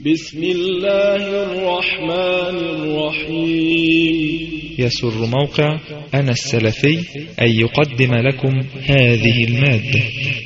بسم الله الرحمن الرحيم. يسر موقع أنا السلفي أن يقدم لكم هذه المادة.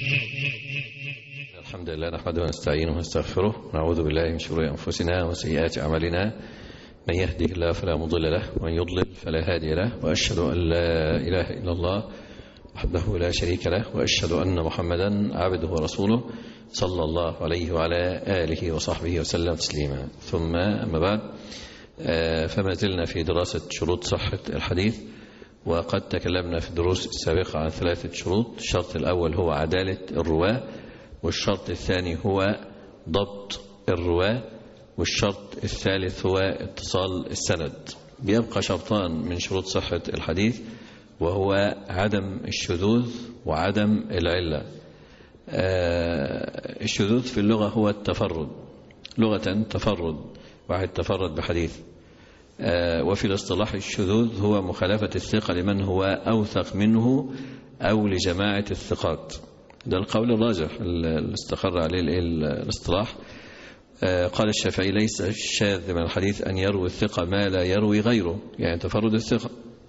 الحمد لله نحمده ونستعينه ونستغفره ونعوذ بالله من شرور أنفسنا وسيئات أعمالنا. من يهده الله فلا مضل له ومن يضلل فلا هادي له، وأشهد أن لا إله إلا الله وحده لا شريك له، وأشهد أن محمدا عبده ورسوله صلى الله عليه وعلى آله وصحبه وسلم تسليما. ثم أما بعد، فما زلنا في دراسة شروط صحة الحديث، وقد تكلمنا في الدروس السابقة عن 3 شروط. الشرط الأول هو عدالة الرواة، والشرط الثاني هو ضبط الرواة، والشرط الثالث هو اتصال السند. بيبقى شرطان من شروط صحة الحديث، وهو عدم الشذوذ وعدم العلة. الشذوذ في اللغة هو التفرد، لغة تفرد، واحد تفرد بحديث. وفي الاصطلاح الشذوذ هو مخالفة الثقة لمن هو أوثق منه أو لجماعة الثقات. ده القول الراجح اللي استقر عليه الاصطلاح. قال الشافعي: ليس الشاذ من الحديث أن يروي الثقة ما لا يروي غيره، يعني تفرد الثقة.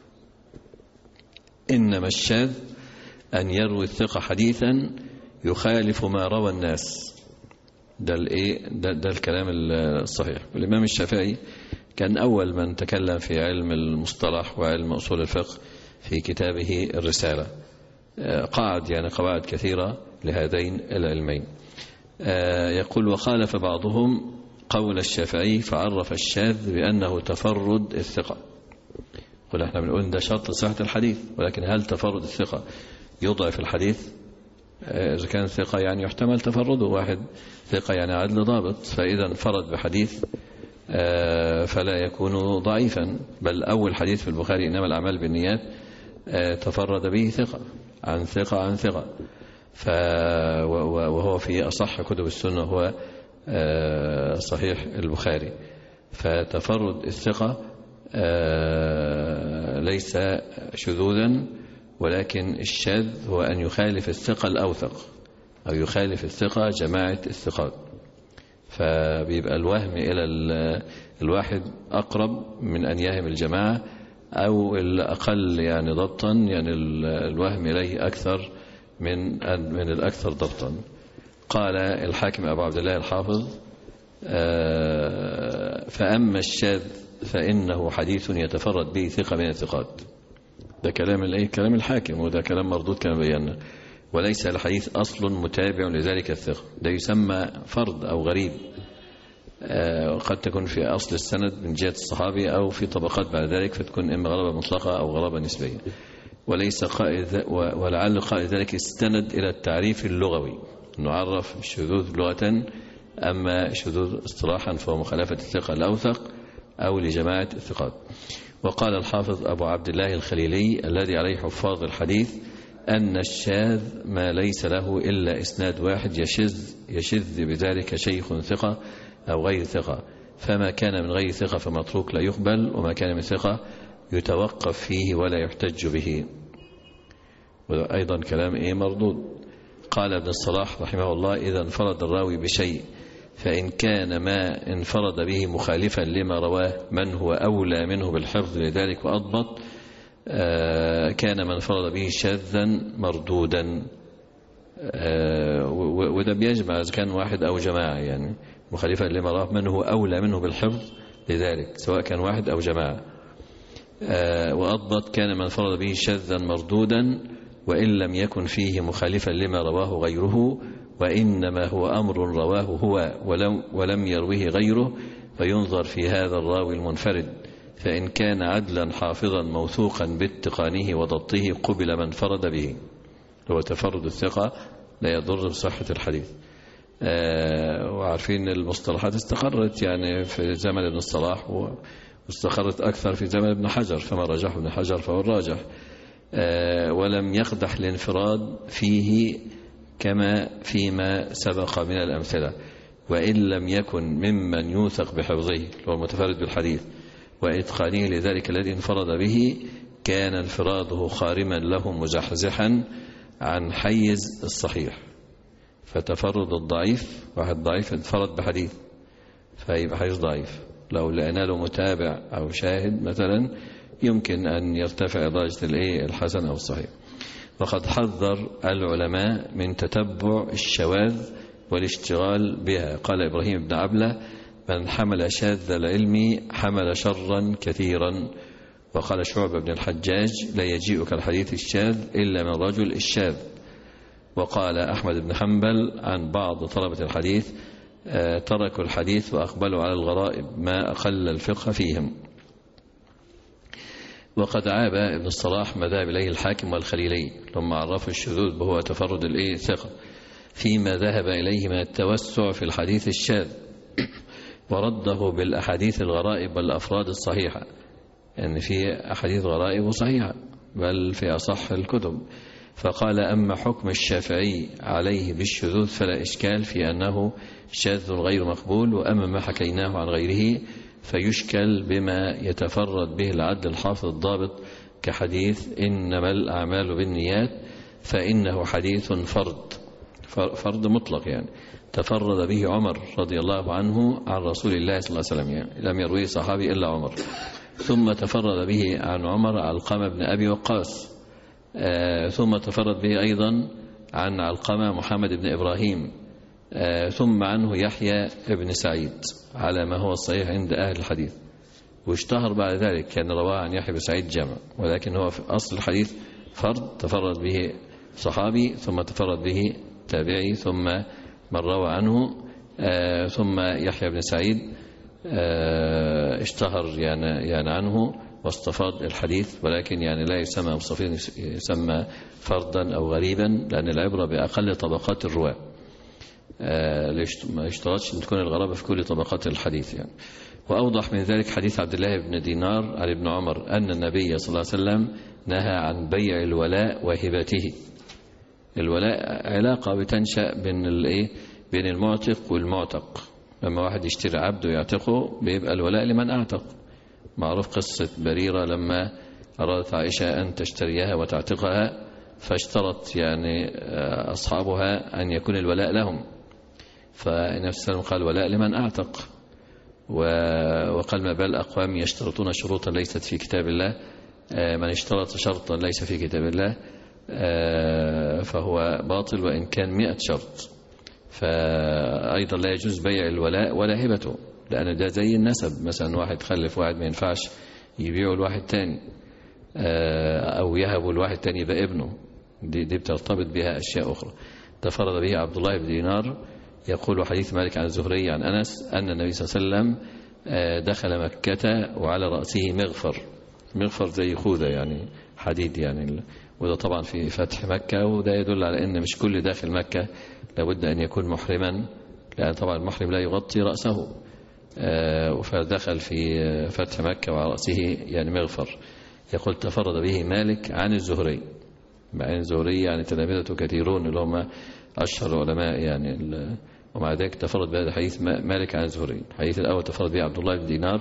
إنما الشاذ أن يروي الثقة حديثا يخالف ما روى الناس. ده الكلام الصحيح. والإمام الشافعي كان أول من تكلم في علم المصطلح وعلم أصول الفقه في كتابه الرسالة. قواعد كثيرة لهذين العلمين. يقول: وخالف بعضهم قول الشافعي فعرف الشاذ بأنه تفرد الثقة. قل احنا بنقول ده شرط صحة الحديث، ولكن هل تفرد الثقة يضعف الحديث؟ إذا كان ثقة يعني يحتمل تفرده، واحد ثقة يعني عدل ضابط، فإذا انفرد بحديث فلا يكون ضعيفا. بل أول حديث في البخاري إنما الأعمال بالنيات تفرد به ثقة عن ثقة عن ثقة، وهو في أصح كتب السنة هو صحيح البخاري. فتفرد الثقة ليس شذوذا، ولكن الشاذ هو أن يخالف الثقة الأوثق أو يخالف الثقة جماعة الثقات، فبيبقى الوهم إلى الواحد أقرب من أن يهم الجماعة، أو الأقل يعني ضبطا، يعني الوهم إليه أكثر من الأكثر ضبطا. قال الحاكم أبو عبد الله الحافظ: فأما الشاذ فإنه حديث يتفرد به ثقة من الثقات. ده كلام الحاكم، وده كلام مردود كما بينا. وليس الحديث أصل متابع لذلك الثقة، ده يسمى فرد أو غريب. قد تكون في أصل السند من جهة الصحابي، أو في طبقات بعد ذلك، فتكون إما غلبة مطلقة أو غلبة نسبية. وليس ولعل قائد ذلك استند إلى التعريف اللغوي، نعرف الشذوذ لغة، أما الشذوذ اصطلاحا فهو مخالفة الثقة الأوثق أو لجماعة الثقات. وقال الحافظ أبو عبد الله الخليلي الذي عليه حفاظ الحديث: أن الشاذ ما ليس له إلا إسناد واحد يشذ بذلك شيخ ثقة أو غير ثقة، فما كان من غير ثقة فمتروك لا يقبل، وما كان من ثقة يتوقف فيه ولا يحتج به. وأيضا كلام مردود. قال ابن الصلاح رحمه الله: إذا انفرد الراوي بشيء فإن كان ما انفرد به مخالفا لما رواه من هو أولى منه بالحفظ لذلك وأضبط، كان من انفرد به شاذا مردودا. وده بيجمع إذا كان واحد أو جماعة، يعني مخالفا لما رواه من هو أولى منه بالحفظ لذلك، سواء كان واحد أو جماعة. وأضبط كان من انفرد به شاذا مردودا، وإن لم يكن فيه مخالفا لما رواه غيره، وإنما هو أمر رواه هو ولم يروه غيره، فينظر في هذا الراوي المنفرد، فإن كان عدلا حافظا موثوقا باتقانه وضبطه قبل من فرد به. هو تفرد الثقة لا يضر بصحة الحديث. وعارفين المصطلحات استقرت يعني في زمن ابن الصلاح، واستقرت أكثر في زمن ابن حجر، فما رجح ابن حجر فهو الراجح. ولم يقدح الانفراد فيه كما فيما سبق من الأمثلة، وإن لم يكن ممن يوثق بحفظه، هو المتفرد بالحديث، وإتقانه لذلك الذي انفرد به، كان انفراده خارما له مزحزحا عن حيز الصحيح. فتفرد الضعيف، واحد ضعيف انفرد بحديث فيبقى حديث ضعيف. لو لقينا له متابع أو شاهد مثلا يمكن أن يرتفع درجة الحسن أو الصحيح. وقد حذر العلماء من تتبع الشواذ والاشتغال بها. قال إبراهيم بن عبلة: من حمل شاذ العلم حمل شرا كثيرا. وقال شعبة بن الحجاج: لا يجيئك الحديث الشاذ إلا من رجل الشاذ. وقال أحمد بن حنبل عن بعض طلبة الحديث: تركوا الحديث وأقبلوا على الغرائب ما أقل الفقه فيهم. وقد عاب ابن الصلاح ما ذهب إليه الحاكم والخليلي لما عرفوا الشذوذ بهو تفرد الثقة، فيما ذهب إليه من التوسع في الحديث الشاذ، ورده بالأحاديث الغرائب والأفراد الصحيحة، يعني في أحاديث غرائب صحيحة بل في أصح الكتب. فقال: أما حكم الشافعي عليه بالشذوذ فلا إشكال في أنه شاذ غير مقبول، وأما ما حكيناه عن غيره فيشكل بما يتفرد به العدل الحافظ الضابط، كحديث إنما الأعمال بالنيات، فإنه حديث فرد مطلق، يعني تفرد به عمر رضي الله عنه عن رسول الله صلى الله عليه وسلم، يعني لم يرويه صحابي إلا عمر. ثم تفرد به عن عمر علقمة بن أبي وقاص، ثم تفرد به أيضا عن علقمة محمد بن إبراهيم، ثم عنه يحيى بن سعيد على ما هو الصحيح عند أهل الحديث. واشتهر بعد ذلك كان رواه عن يحيى بن سعيد جمع، ولكن هو في أصل الحديث فرد تفرد به صحابي، ثم تفرد به تابعي، ثم من روى عنه، ثم يحيى بن سعيد اشتهر يعني عنه واستفاض الحديث، ولكن يعني لا يسمى مصطفين، يسمى فردا أو غريبا، لأن العبرة بأقل طبقات الرواة، ما يشترطش أن تكون الغرابة في كل طبقات الحديث يعني. وأوضح من ذلك حديث عبد الله بن دينار عن ابن عمر أن النبي صلى الله عليه وسلم نهى عن بيع الولاء وهبته. الولاء علاقة بتنشأ بين المعتق والمعتق. لما واحد يشتري عبد ويعتقه بيبقى الولاء لمن أعتق. معروف قصة بريرة لما أرادت عائشة أن تشتريها وتعتقها، فاشترط يعني أصحابها أن يكون الولاء لهم، فالنبي صلى الله عليه وسلم قال: ولاء لمن أعتق. وقال: ما بال أقوام يشترطون شروطا ليست في كتاب الله، من اشترط شرطا ليس في كتاب الله فهو باطل وإن كان 100 شرط. فأيضا لا يجوز بيع الولاء ولا هبته، لأن ده زي النسب، مثلا واحد خلف واحد ما ينفعش يبيعه لواحد تاني، أو يهبه لواحد تاني يبقى ابنه، دي بترتبط بها أشياء أخرى. تفرد به عبد الله بن دينار. يقول حديث مالك عن الزهري عن أنس أن النبي صلى الله عليه وسلم دخل مكة وعلى رأسه مغفر زي خوذة يعني حديد يعني، وده طبعا في فتح مكة، وده يدل على أن مش كل داخل مكة لابد أن يكون محرما، لأن طبعا المحرم لا يغطي رأسه، فدخل في فتح مكة وعلى رأسه يعني مغفر. يقول: تفرد به مالك عن الزهري، مع أن الزهري يعني تلامذته كثيرون اللي هم أشهر العلماء يعني، ومع ذلك تفرد بهذا الحديث مالك عن الزهري. الحديث الأول تفرد به عبد الله بن دينار،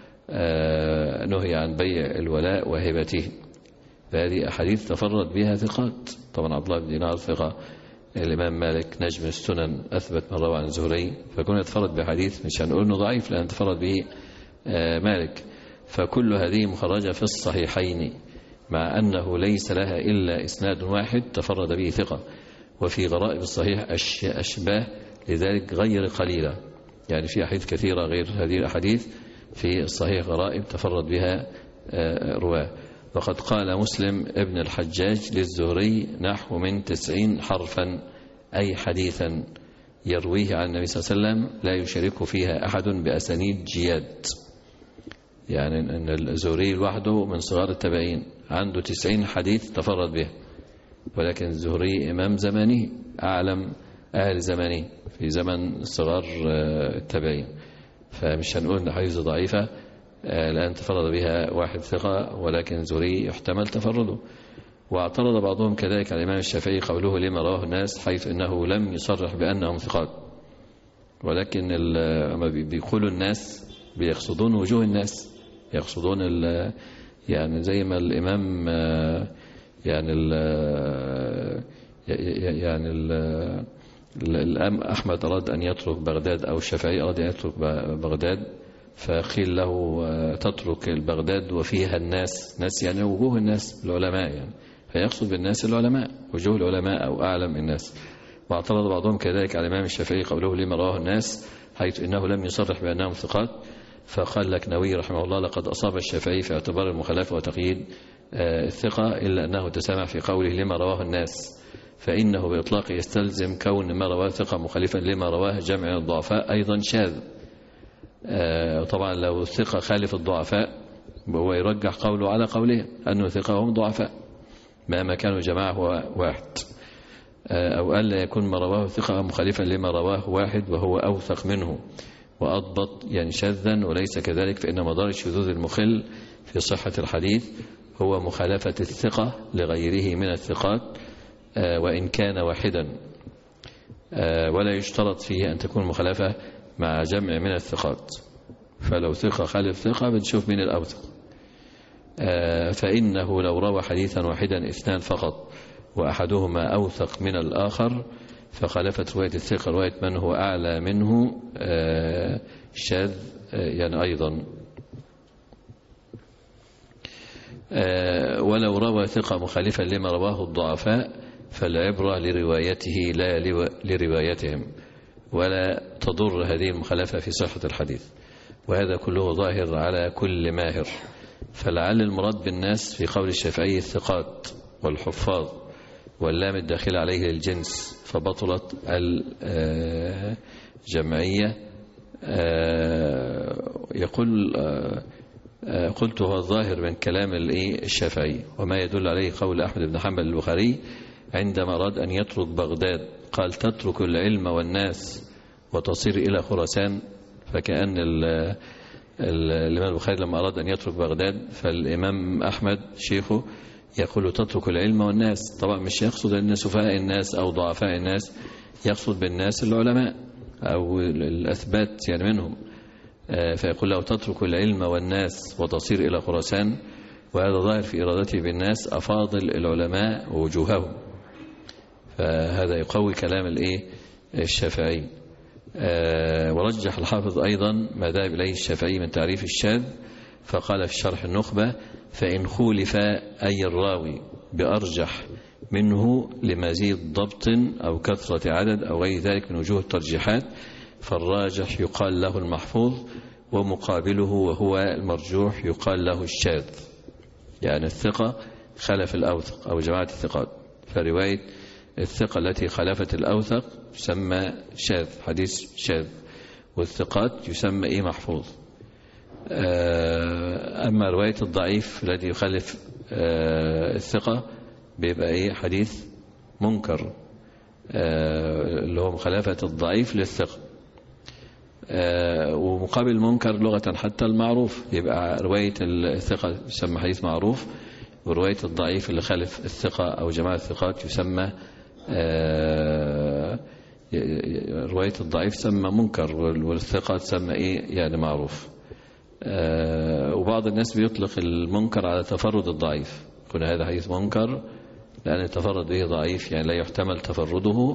نهي عن بيع الولاء وهبته. فهذه أحاديث تفرد بها ثقات. طبعا عبد الله بن دينار ثقة، الإمام مالك نجم السنن أثبت من روى عن الزهري، فكون يتفرد بحديث مش هنقول إنه ضعيف لأن تفرد به مالك. فكل هذه مخرجة في الصحيحين، مع أنه ليس لها إلا إسناد واحد تفرد به ثقة، وفي غرائب الصحيح أشباه لذلك غير قليلة، يعني في أحاديث كثيرة غير هذه الأحاديث في الصحيح غرائب تفرد بها رواه. وقد قال مسلم ابن الحجاج للزهري نحو من 90 حرفا، أي حديثا يرويه عن النبي صلى الله عليه وسلم لا يشارك فيها أحد بأسانيد جياد، يعني أن الزهري لوحده من صغار التابعين عنده 90 حديث تفرد به، ولكن الزهري إمام زمانه، أعلم أهل زمانه في زمن صغار التابعين، فمش هنقول أن حديث ضعيفة لأن تفرد بها واحد ثقة، ولكن الزهري يحتمل تفرده. واعترض بعضهم كذلك على الإمام الشافعي قوله لما رواه الناس، حيث إنه لم يصرح بأنهم ثقات، ولكن لما بيقولوا الناس بيقصدون وجوه الناس، يقصدون يعني زي ما الإمام الأم أحمد أراد أن يترك بغداد أو الشافعي أراد أن يترك بغداد، فقيل له تترك البغداد وفيها الناس، ناس يعني وجوه الناس العلماء يعني، فيقصد بالناس العلماء وجوه العلماء أو أعلم الناس. واعترض بعضهم كذلك على الإمام الشافعي قوله لما رواه الناس، حيث إنه لم يصرح بأنهم ثقات. فقال لك نووي رحمه الله لقد أصاب الشافعي في اعتبار المخالفة وتقييد الثقة، إلا أنه تسامح في قوله لما رواه الناس، فإنه بإطلاق يستلزم كون ما رواه ثقة مخالفا لما رواه جمع الضعفاء أيضا شاذ. طبعا لو الثقة خالف الضعفاء هو يرجح قوله على قوله أنه ثقة وهم ضعفاء مهما كانوا جماعة واحد، أو ألا يكون ما رواه ثقة مخالفا لما رواه واحد وهو أوثق منه وأضبط يعني شاذا، وليس كذلك، فإن مدار الشذوذ المخل في صحة الحديث هو مخالفة الثقة لغيره من الثقات وإن كان واحدا، ولا يشترط فيه أن تكون مخالفة مع جمع من الثقات. فلو ثقة خالف ثقة بنشوف من الأوثق. فإنه لو روى حديثا واحدا اثنان فقط وأحدهما أوثق من الآخر فخالفت رواية الثقة رواية من هو أعلى منه شاذ يعني أيضا. ولو روى ثقة مخالفا لما رواه الضعفاء فالعبرة لروايته لا لروايتهم، ولا تضر هذه المخالفة في صحة الحديث، وهذا كله ظاهر على كل ماهر. فلعل المراد بالناس في قول الشافعي الثقات والحفاظ واللام الداخل عليه للجنس، فبطلت الجمعية. يقول قلت هو الظاهر من كلام الشافعي، وما يدل عليه قول أحمد بن حنبل البخاري عندما أراد أن يترك بغداد قال تترك العلم والناس وتصير إلى خراسان. فكأن الإمام البخاري لما أراد أن يترك بغداد فالإمام أحمد شيخه يقول تترك العلم والناس، طبعا مش يقصد أن سفهاء الناس أو ضعفاء الناس، يقصد بالناس العلماء أو الأثبات يعني منهم. فيقول له تترك العلم والناس وتصير إلى خراسان، وهذا ظاهر في إرادته بالناس أفاضل العلماء ووجوههم، فهذا يقوي كلام الشافعي. ورجح الحافظ أيضا ما ذهب إليه الشافعي من تعريف الشاذ، فقال في شرح النخبة فإن خولف أي الراوي بأرجح منه لمزيد ضبط أو كثرة عدد أو غير ذلك من وجوه الترجيحات، فالراجح يقال له المحفوظ، ومقابله وهو المرجوح يقال له الشاذ. يعني الثقة خلف الأوثق أو جماعة الثقات، فرواية الثقة التي خلفت الأوثق يسمى شاذ، حديث شاذ، والثقات يسمى محفوظ. أما رواية الضعيف الذي يخالف الثقة بيبقى حديث منكر، اللي هو مخالفة الضعيف للثقة. ومقابل المنكر لغة حتى المعروف، يبقى رواية الثقة يسمى حديث معروف، ورواية الضعيف اللي خالف الثقة أو جماعة الثقات يسمى رواية الضعيف تسمى منكر، والثقة تسمى يعني معروف. وبعض الناس بيطلق المنكر على تفرد الضعيف، يكون هذا حديث منكر لأن تفرد به ضعيف، يعني لا يحتمل تفرده،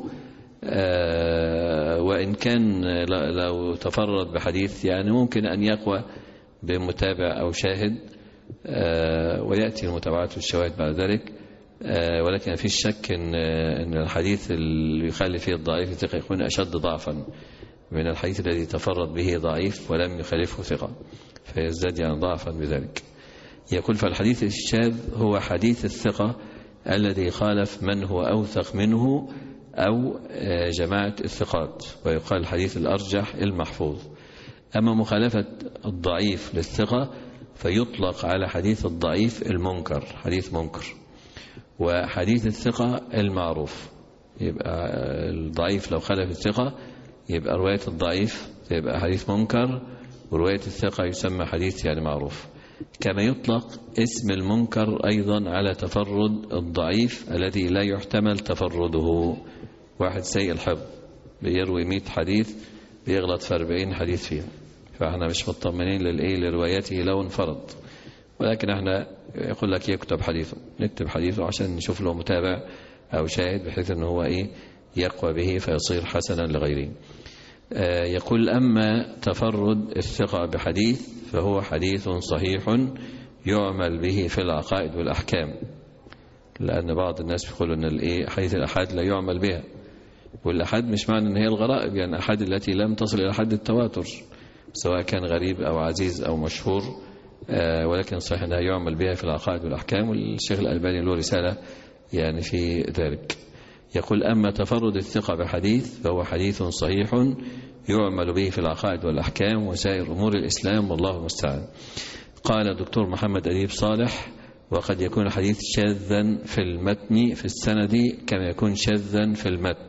وإن كان لو تفرد بحديث يعني ممكن أن يقوى بمتابع أو شاهد، ويأتي المتابعات والشواهد بعد ذلك. ولكن في شك أن الحديث اللي يخالف فيه الضعيف الثقة يكون أشد ضعفا من الحديث الذي تفرد به ضعيف ولم يخالفه ثقة، فيزداد يعني ضعفا بذلك. يقول فالحديث الشاذ هو حديث الثقة الذي خالف من هو أوثق منه أو جماعة الثقات، ويقال الحديث الأرجح المحفوظ. أما مخالفة الضعيف للثقة فيطلق على حديث الضعيف المنكر، حديث منكر، وحديث الثقة المعروف. يبقى الضعيف لو خالف الثقة يبقى رواية الضعيف يبقى حديث منكر، ورواية الثقة يسمى حديث يعني معروف. كما يطلق اسم المنكر أيضا على تفرد الضعيف الذي لا يحتمل تفرده. واحد سيء الحفظ بيروي 100 حديث بيغلط في 40 حديث فيها، فاحنا مش مطمئنين لروايته لو انفرد، ولكن احنا يقول لك يكتب حديثه، نكتب حديثه عشان نشوف له متابع أو شاهد بحيث أنه هو يقوى به فيصير حسنا لغيره. يقول أما تفرد الثقة بحديث فهو حديث صحيح يعمل به في العقائد والأحكام، لأن بعض الناس بيقولوا أن حديث الأحاد لا يعمل بها، والأحاد مش معنى أن هي الغرائب، يعني الأحاد التي لم تصل إلى حد التواتر سواء كان غريب أو عزيز أو مشهور، ولكن صحيح أنها يعمل بها في العقائد والأحكام، والشيخ الألباني له رسالة يعني في ذلك. يقول أما تفرد الثقة بحديث فهو حديث صحيح يعمل به في العقائد والأحكام وسائر أمور الإسلام والله المستعان. قال الدكتور محمد أديب صالح: وقد يكون الحديث شاذا في المتن في السند كما يكون شاذا في المتن.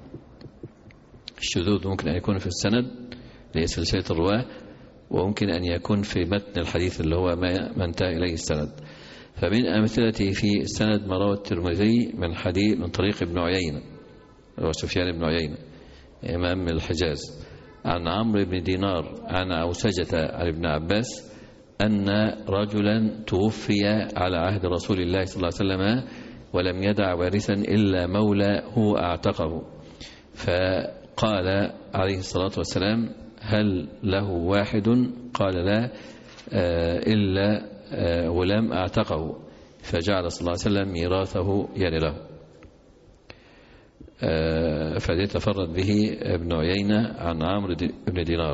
الشذوذ ممكن أن يكون في السند اللي هي سلسلة الرواة، وممكن أن يكون في متن الحديث اللي هو ما انتهى إليه السند. فمن أمثلته في السند ما روى الترمذي من طريق ابن عيينة وسفيان بن عيينة إمام الحجاز عن عمرو بن دينار عن عوسجة عن ابن عباس أن رجلا توفي على عهد رسول الله صلى الله عليه وسلم ولم يدع وارثا إلا مولى هو أعتقه، فقال عليه الصلاة والسلام: هل له واحد؟ قال: لا، إلا غلام أعتقه، فجعل صلى الله عليه وسلم ميراثه يعني له. فدي تفرد به ابن عيينة عن عمرو بن دينار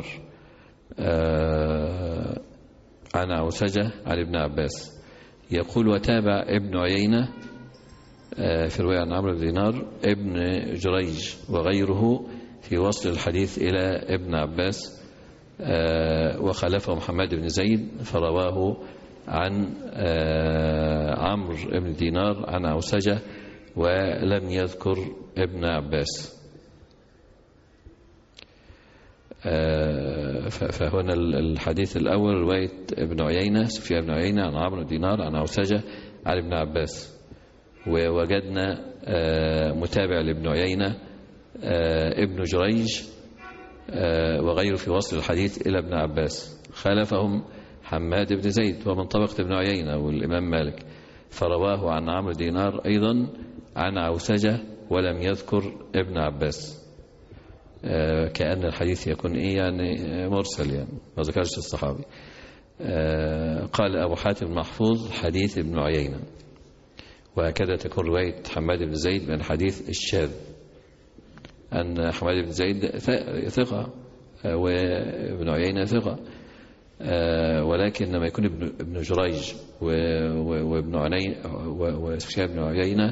عن عوسجة عن ابن عباس. يقول: وتابع ابن عيينة في رواية عن عمرو بن دينار ابن جريج وغيره في وصل الحديث إلى ابن عباس، وخلفه محمد بن زيد فرواه عن عمرو بن دينار عن عوسجة ولم يذكر ابن عباس. فهنا الحديث الأول رواية ابن عيينة سفيان بن عيينة عن عمرو بن دينار عن عوسجة عن ابن عباس، ووجدنا متابع لابن عيينة ابن جريج وغيره في وصل الحديث إلى ابن عباس، خالفهم حماد بن زيد ومن طبقة ابن عيينة والإمام مالك، فرواه عن عمرو دينار أيضا عن عوسجة ولم يذكر ابن عباس، كأن الحديث يكون يعني مرسل، يعني ما ذكرش الصحابي. قال أبو حاتم محفوظ حديث ابن عيينة، وهكذا تكون رواية حماد بن زيد من حديث الشاذ، أن حماد بن زيد ثقة وابن عيينة ثقة، ولكن لما يكون ابن جريج وابن عيينة وسفيان بن عيينة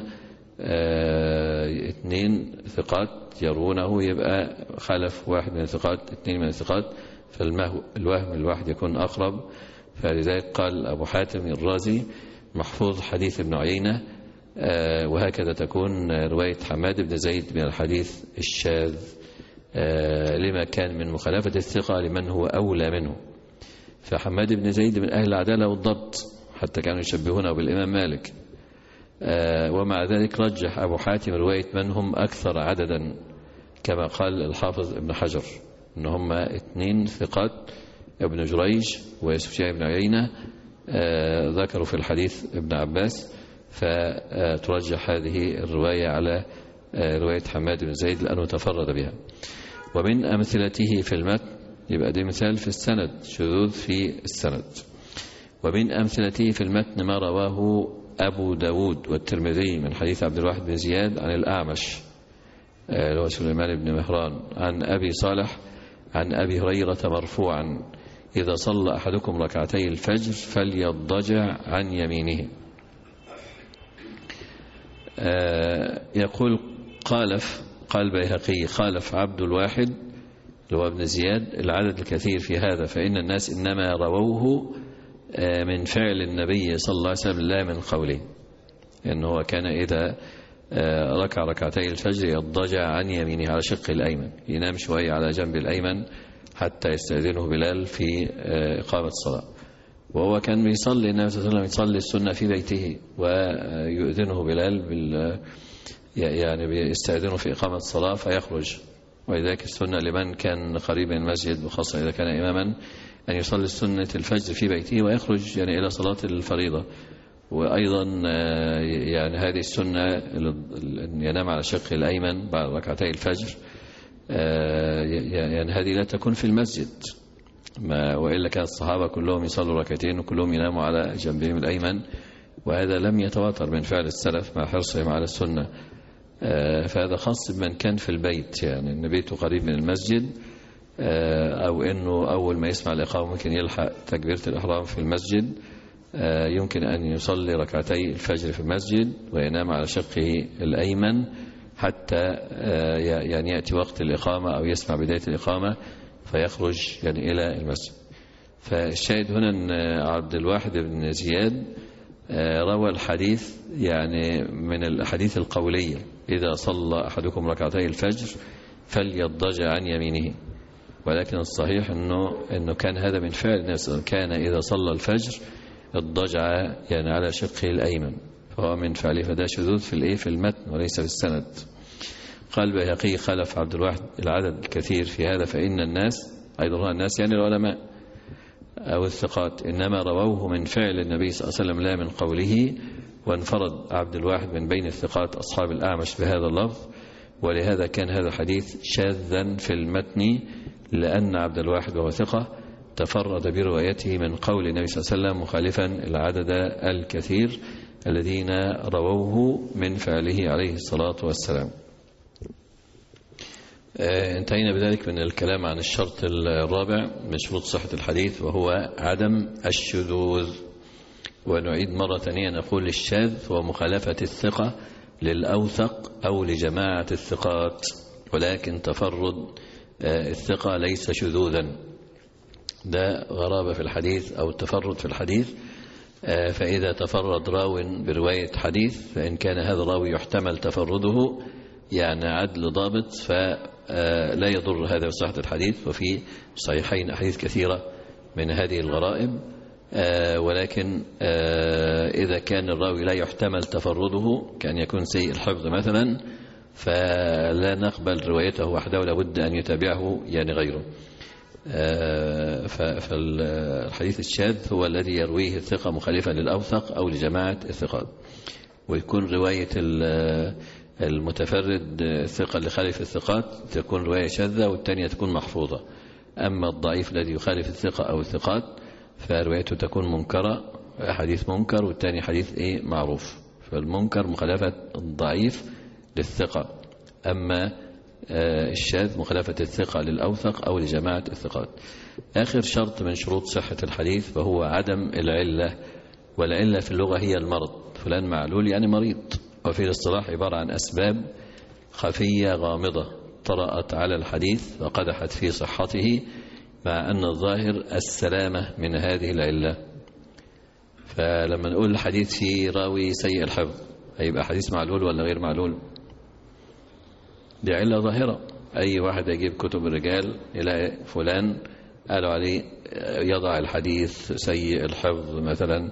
اثنين ثقات يرونه، يبقى خلف واحد من الثقات اثنين من الثقات، فالوهم الواحد يكون أقرب. فلذلك قال أبو حاتم الرازي محفوظ حديث ابن عيينة، وهكذا تكون رواية حماد بن زيد من الحديث الشاذ لما كان من مخالفة الثقة لمن هو أولى منه. فحماد بن زيد من أهل العدالة والضبط، حتى كانوا يشبهونه بالإمام مالك، ومع ذلك رجح أبو حاتم رواية من هم أكثر عددا، كما قال الحافظ ابن حجر إن هم اثنين ثقات ابن جريج وسفيان بن عيينة ذكروا في الحديث ابن عباس، فترجح هذه الرواية على رواية حماد بن زيد لأنه تفرد بها. ومن أمثلته في المتن، يبقى دي مثال في السند، شذوذ في السند. ومن أمثلته في المتن ما رواه أبو داود والترمذي من حديث عبد الواحد بن زياد عن الأعمش هو سليمان بن مهران عن أبي صالح عن أبي هريرة مرفوعا: إذا صلى أحدكم ركعتي الفجر فليضجع عن يمينه. يقول قال بيهقي: خالف عبد الواحد اللي هو ابن زياد العدد الكثير في هذا، فإن الناس إنما رووه من فعل النبي صلى الله عليه وسلم لا من قوله، إنه هو كان إذا ركع ركعتي الفجر يضجع عن يمينه على شق الأيمن، ينام شوية على جنب الأيمن حتى يستأذنه بلال في إقامة الصلاة. وهو كان بيصلي النبي صلى الله عليه وسلم يصلي السنة في بيته ويؤذنه بلال يعني بيستأذنه في إقامة الصلاة فيخرج. ولذلك السنة لمن كان قريبا من المسجد وخاصة إذا كان إماما أن يصلي السنة الفجر في بيته ويخرج يعني إلى صلاة الفريضة. وأيضا يعني هذه السنة أن ينام على شقه الأيمن بعد ركعتي الفجر، يعني هذه لا تكون في المسجد، وإلا كان الصحابة كلهم يصلوا ركعتين وكلهم يناموا على جنبهم الأيمن، وهذا لم يتواتر من فعل السلف مع حرصهم على السنة. فهذا خاص بمن كان في البيت، يعني إن بيته قريب من المسجد، أو أنه أول ما يسمع الإقامة ممكن يلحق تكبيرة الإحرام في المسجد، يمكن أن يصلي ركعتي الفجر في المسجد وينام على شقه الأيمن حتى يعني يأتي وقت الإقامة أو يسمع بداية الإقامة فيخرج يعني إلى المسجد. فالشاهد هنا أن عبد الواحد بن زياد روى الحديث يعني من الأحاديث القولية: إذا صلى أحدكم ركعتي الفجر فليضجع عن يمينه. ولكن الصحيح أنه كان هذا من فعل الناس، كان إذا صلى الفجر اضجع يعني على شقه الأيمن، فهو من فعله، فده شذوذ في المتن وليس في السند. قال البيهقي: خلف عبد الواحد العدد الكثير في هذا، فإن الناس، أيضا الناس يعني العلماء أو الثقات، إنما رووه من فعل النبي صلى الله عليه وسلم لا من قوله. وانفرد عبد الواحد من بين الثقات أصحاب الأعمش بهذا اللفظ، ولهذا كان هذا الحديث شاذا في المتن، لأن عبد الواحد وهو ثقة تفرد بروايته من قول النبي صلى الله عليه وسلم، مخالفا العدد الكثير الذين رووه من فعله عليه الصلاة والسلام. انتهينا بذلك من الكلام عن الشرط الرابع من شروط صحة الحديث، وهو عدم الشذوذ. ونعيد مرة ثانية نقول: الشاذ هو مخالفة الثقة للأوثق أو لجماعة الثقات، ولكن تفرد الثقة ليس شذوذا، ده غرابة في الحديث أو التفرد في الحديث. فإذا تفرد راو برواية حديث، فإن كان هذا الراوي يحتمل تفرده يعني عدل ضابط، فلا يضر هذا بصحة الحديث. وفي صحيحين أحاديث كثيرة من هذه الغرائب، ولكن إذا كان الراوي لا يحتمل تفرده، كان يكون سيء الحفظ مثلا، فلا نقبل روايته وحده، لابد أن يتابعه يعني غيره. فالحديث الشاذ هو الذي يرويه الثقة مخالفا للأوثق أو لجماعة الثقات، ويكون رواية المتفرد الثقة اللي خالف الثقات تكون رواية شاذة، والثانية تكون محفوظة. أما الضعيف الذي يخالف الثقة أو الثقات فروايته تكون منكرة، حديث منكر، والثاني حديث معروف. فالمنكر مخالفة الضعيف للثقة، أما الشاذ مخالفة الثقة للأوثق أو لجماعة الثقات. آخر شرط من شروط صحة الحديث وهو عدم العلة، والعلة في اللغة هي المرض، فلان معلول يعني مريض، وفي الاصطلاح عبارة عن أسباب خفية غامضة طرأت على الحديث وقدحت في صحته، مع أن الظاهر السلامة من هذه العلة. فلما نقول الحديث فيه راوي سيء الحفظ، هيبقى حديث معلول ولا غير معلول؟ دي علة ظاهرة. أي واحد يجيب كتب الرجال يلاقي فلان قالوا عليه يضع الحديث سيء الحفظ مثلا،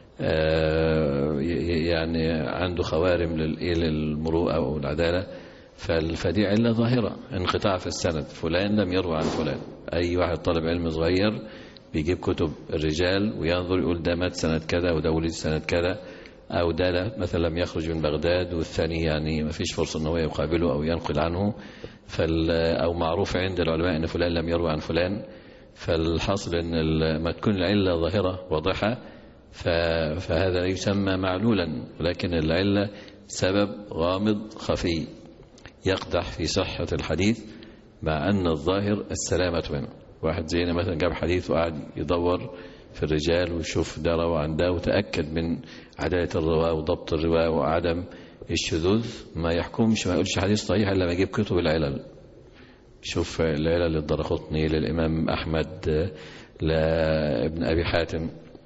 يعني عنده خوارم للمروءة أو العدالة، فدي علة ظاهرة، انقطاع في السند، فلان لم يروى عن فلان. أي واحد طالب علم صغير بيجيب كتب الرجال وينظر يقول ده مات سنة كذا وده ولد سنة كذا، أو ده مثلا لم يخرج من بغداد، والثاني يعني ما فيش فرصة أنه يقابله أو ينقل عنه، أو معروف عند العلماء أن فلان لم يروى عن فلان. فالحاصل أن ما تكون العلة ظاهرة واضحة فهذا يسمى معلولا، ولكن العلة سبب غامض خفي يقدح في صحة الحديث، مع أن الظاهر السلامة منه. واحد زينا مثلا جاب حديث وقعد يدور في الرجال ويشوف ده روى عن ده، وتأكد من عدالة الرواة وضبط الرواة وعدم الشذوذ، ما يحكمش، ما يقولش حديث صحيح إلا ما يجيب كتب العلل. شوف العلل للدرقطني، للإمام أحمد، لابن أبي حاتم،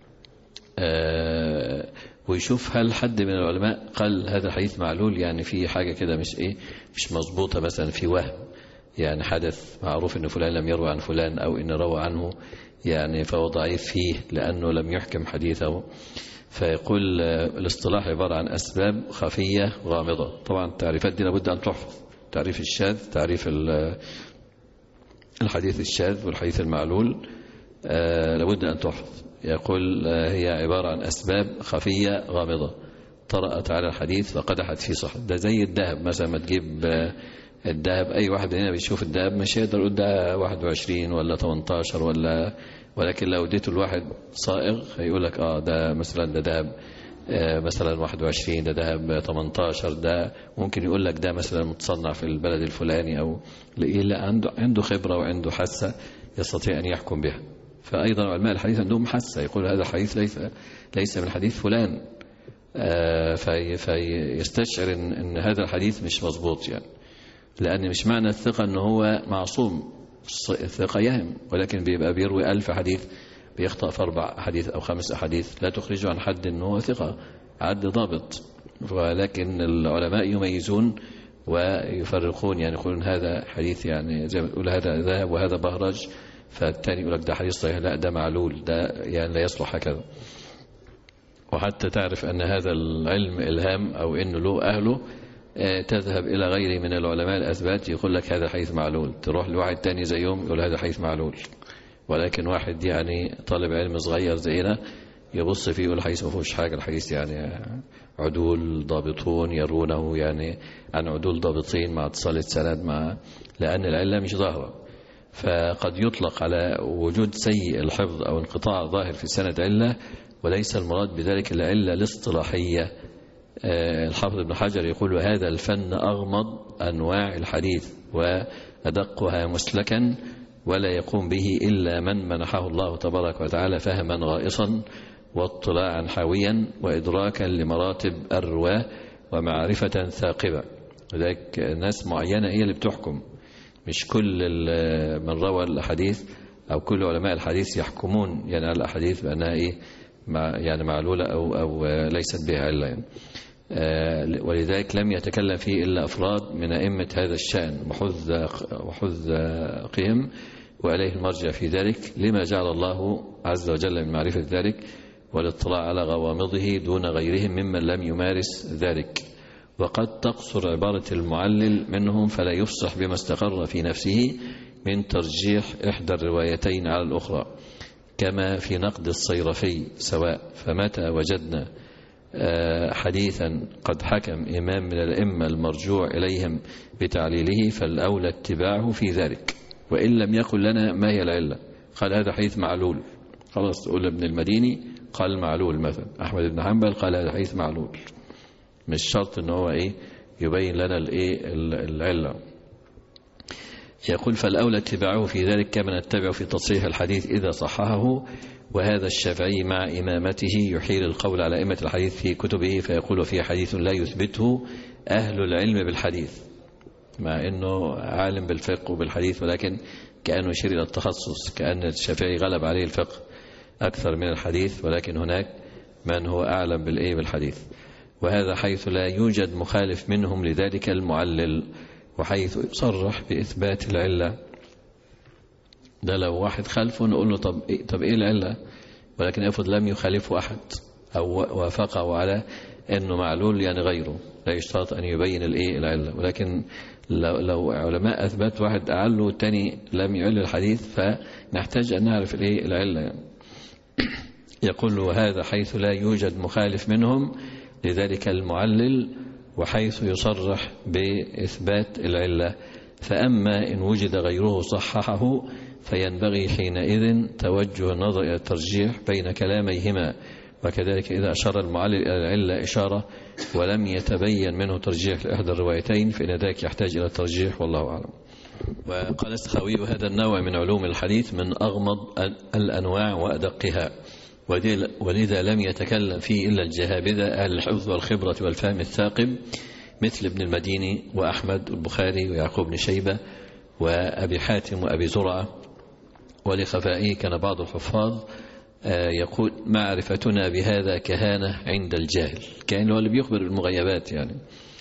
ويشوف هل حد من العلماء قال هذا الحديث معلول، يعني في حاجة كده مش مظبوطة، مثلا في وهم، يعني حدث معروف أن فلان لم يروى عن فلان، أو أن روى عنه يعني فهو ضعيف فيه لأنه لم يحكم حديثه. فيقول الاصطلاح عبارة عن أسباب خفية غامضة. طبعا التعريفات دي لابد أن تحفظ: تعريف الشاذ، تعريف الحديث الشاذ والحديث المعلول، لابد أن تحفظ. يقول هي عبارة عن أسباب خفية غامضة طرأت على الحديث فقدحت في صحة. ده زي الذهب مثلا، ما تجيب الذهب، أي واحد هنا بيشوف الذهب مش يقدر يقول ده 21 ولا 18 ولكن لو اديته الواحد صائغ هيقول لك ده مثلا ده ذهب مثلا 21، ده ذهب 18، ده ممكن يقول لك ده مثلا متصنع في البلد الفلاني، أو لا عنده خبرة وعنده حاسة يستطيع أن يحكم بها. فأيضا علماء الحديث عندهم حاسة، يقول هذا الحديث ليس من حديث فلان، فيستشعر إن هذا الحديث مش مظبوط، يعني لأن مش معنى الثقة أنه هو معصوم، الثقة يهم، ولكن بيبقى بيروي 1000 حديث بيخطأ في 4 أحاديث أو 5 أحاديث، لا تخرجه عن حد أنه هو ثقة عد ضابط. ولكن العلماء يميزون ويفرقون، يعني يقولون هذا حديث يعني زي ما تقول هذا ذهب وهذا بهرج، فالتاني يقول لك ده حديث صحيح، لا ده معلول، ده يعني لا يصلح هكذا. وحتى تعرف أن هذا العلم إلهام أو أنه له أهله، تذهب إلى غيره من العلماء الأثبات يقول لك هذا حديث معلول، تروح لواحد تاني زيهم يقول هذا حديث معلول. ولكن واحد يعني طالب علم صغير زينا يبص فيه يقول الحديث ما فيهوش حاجة، الحديث يعني عدول ضابطون يرونه يعني عن عدول ضابطين مع اتصال السند، لأن العلة مش ظاهرة. فقد يطلق على وجود سيء الحفظ أو انقطاع ظاهر في السند علة، وليس المراد بذلك العلة الاصطلاحية. الحافظ ابن حجر يقول هذا الفن أغمض أنواع الحديث وأدقها مسلكا، ولا يقوم به إلا من منحه الله تبارك وتعالى فهما غائصا واطلاعا حاويا وإدراكا لمراتب الرواة ومعرفة ثاقبة. لذلك ناس معينة هي اللي بتحكم، مش كل من روى الحديث أو كل علماء الحديث يحكمون يعني على الأحاديث بأنها يعني معلولة أو ليست بها علة يعني. ولذلك لم يتكلم فيه إلا أفراد من أئمة هذا الشأن وحذقهم، وعليه المرجع في ذلك لما جعل الله عز وجل من معرفة ذلك والاطلاع على غوامضه دون غيرهم ممن لم يمارس ذلك. وقد تقصر عبارة المعلل منهم فلا يفصح بما استقر في نفسه من ترجيح إحدى الروايتين على الأخرى، كما في نقد الصيرفي سواء. فمتى وجدنا حديثا قد حكم إمام من الأئمة المرجوع إليهم بتعليله فالأولى اتباعه في ذلك، وإن لم يقل لنا ما هي العلة، قال هذا حديث معلول، خلاص تقول ابن المديني قال معلول مثلا، أحمد بن حنبل قال هذا حديث معلول، مش شرط ان هو يبين لنا العلة. يقول فالأولى اتباعه في ذلك كما نتبع في تصحيح الحديث إذا صححه. وهذا الشافعي مع إمامته يحيل القول على أئمة الحديث في كتبه فيقول فيه حديث لا يثبته أهل العلم بالحديث، مع أنه عالم بالفقه وبالحديث، ولكن كأنه يشير إلى التخصص، كأن الشافعي غلب عليه الفقه أكثر من الحديث، ولكن هناك من هو أعلم بالحديث. وهذا حيث لا يوجد مخالف منهم لذلك المعلل، وحيث يصرح بإثبات العلة. ده لو واحد خالفه نقول له طب إيه العلة، ولكن افرض لم يخالفه أحد أو وافقه على أنه معلول يعني غيره، لا يشترط أن يبين العلة. ولكن لو علماء أثبت واحد أعله والتاني لم يعل الحديث فنحتاج أن نعرف العلة يعني. يقول وهذا حيث لا يوجد مخالف منهم لذلك المعلل، وحيث يصرح بإثبات العلة. فأما إن وجد غيره صححه فينبغي حينئذ توجه النظر إلى الترجيح بين كلاميهما. وكذلك إذا أشار المعلل إلى العلة إشارة ولم يتبين منه ترجيح لإحدى الروايتين فإن ذلك يحتاج إلى الترجيح، والله أعلم. وقال السخاوي هذا النوع من علوم الحديث من أغمض الأنواع وأدقها، ولذا لم يتكلم فيه إلا الجهابذة أهل الحفظ والخبرة والفهم الثاقب مثل ابن المديني وأحمد البخاري ويعقوب بن شيبة وأبي حاتم وأبي زرعة. ولخفائه كان بعض الحفاظ يقول معرفتنا بهذا كهانة عند الجاهل، كأن هو اللي بيخبر بالمغيبات يعني،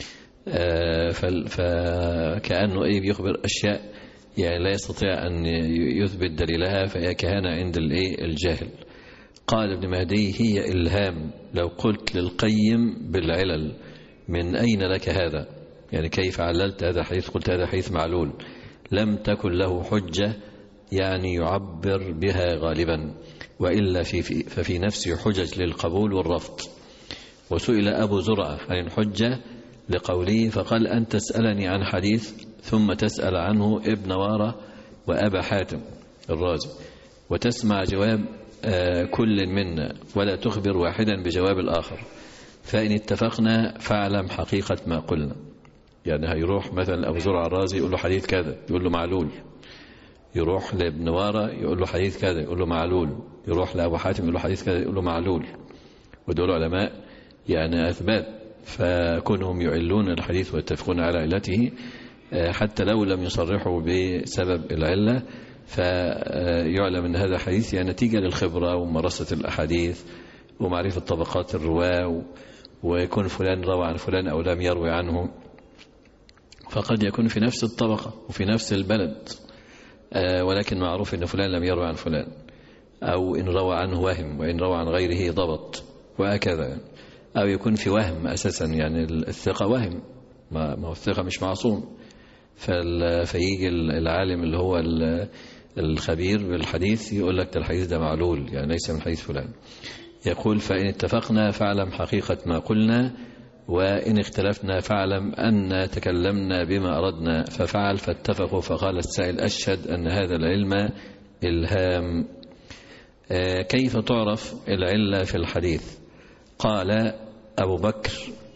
فكأنه بيخبر أشياء يعني لا يستطيع أن يثبت دليلها، فهي كهانة عند الجاهل. قال ابن مهدي هي إلهام، لو قلت للقيم بالعلل من أين لك هذا، يعني كيف عللت هذا حديث قلت هذا حديث معلول، لم تكن له حجة يعني يعبر بها غالبا، وإلا ففي نفسه حجج للقبول والرفض. وسئل أبو زرعة عن الحجة لقوله فقال أن تسألني عن حديث ثم تسأل عنه ابن وارة وأبا حاتم الرازي وتسمع جواب كل منا ولا تخبر واحدا بجواب الآخر، فإن اتفقنا فاعلم حقيقة ما قلنا. يعني هيروح مثلا أبو زرع الرازي يقول له حديث كذا يقول له معلول، يروح لابن وارة يقول له حديث كذا يقول له معلول، يروح لأبو حاتم يقول له حديث كذا يقول له معلول. ودول علماء يعني أثبات، فكونهم يعلون الحديث ويتفقون على علته حتى لو لم يصرحوا بسبب العلة، فيعلم أن هذا حديث يعني نتيجة للخبرة وممارسة الأحاديث ومعرفة طبقات الرواة، ويكون فلان روى عن فلان أو لم يروي عنه، فقد يكون في نفس الطبقة وفي نفس البلد ولكن معروف أن فلان لم يروي عن فلان، أو إن روى عنه وهم وإن روى عن غيره ضبط وهكذا، أو يكون في وهم أساسا، يعني الثقة وهم، ما هو الثقة مش معصوم، فيجي العالم اللي هو الخبير بالحديث يقول لك ده الحديث ده معلول يعني ليس من حديث فلان. يقول فإن اتفقنا فاعلم حقيقة ما قلنا، وإن اختلفنا فاعلم أن تكلمنا بما أردنا ففعل. فاتفقوا. فقال السائل أشهد أن هذا العلم إلهام. كيف تعرف العلة في الحديث؟ قال أبو بكر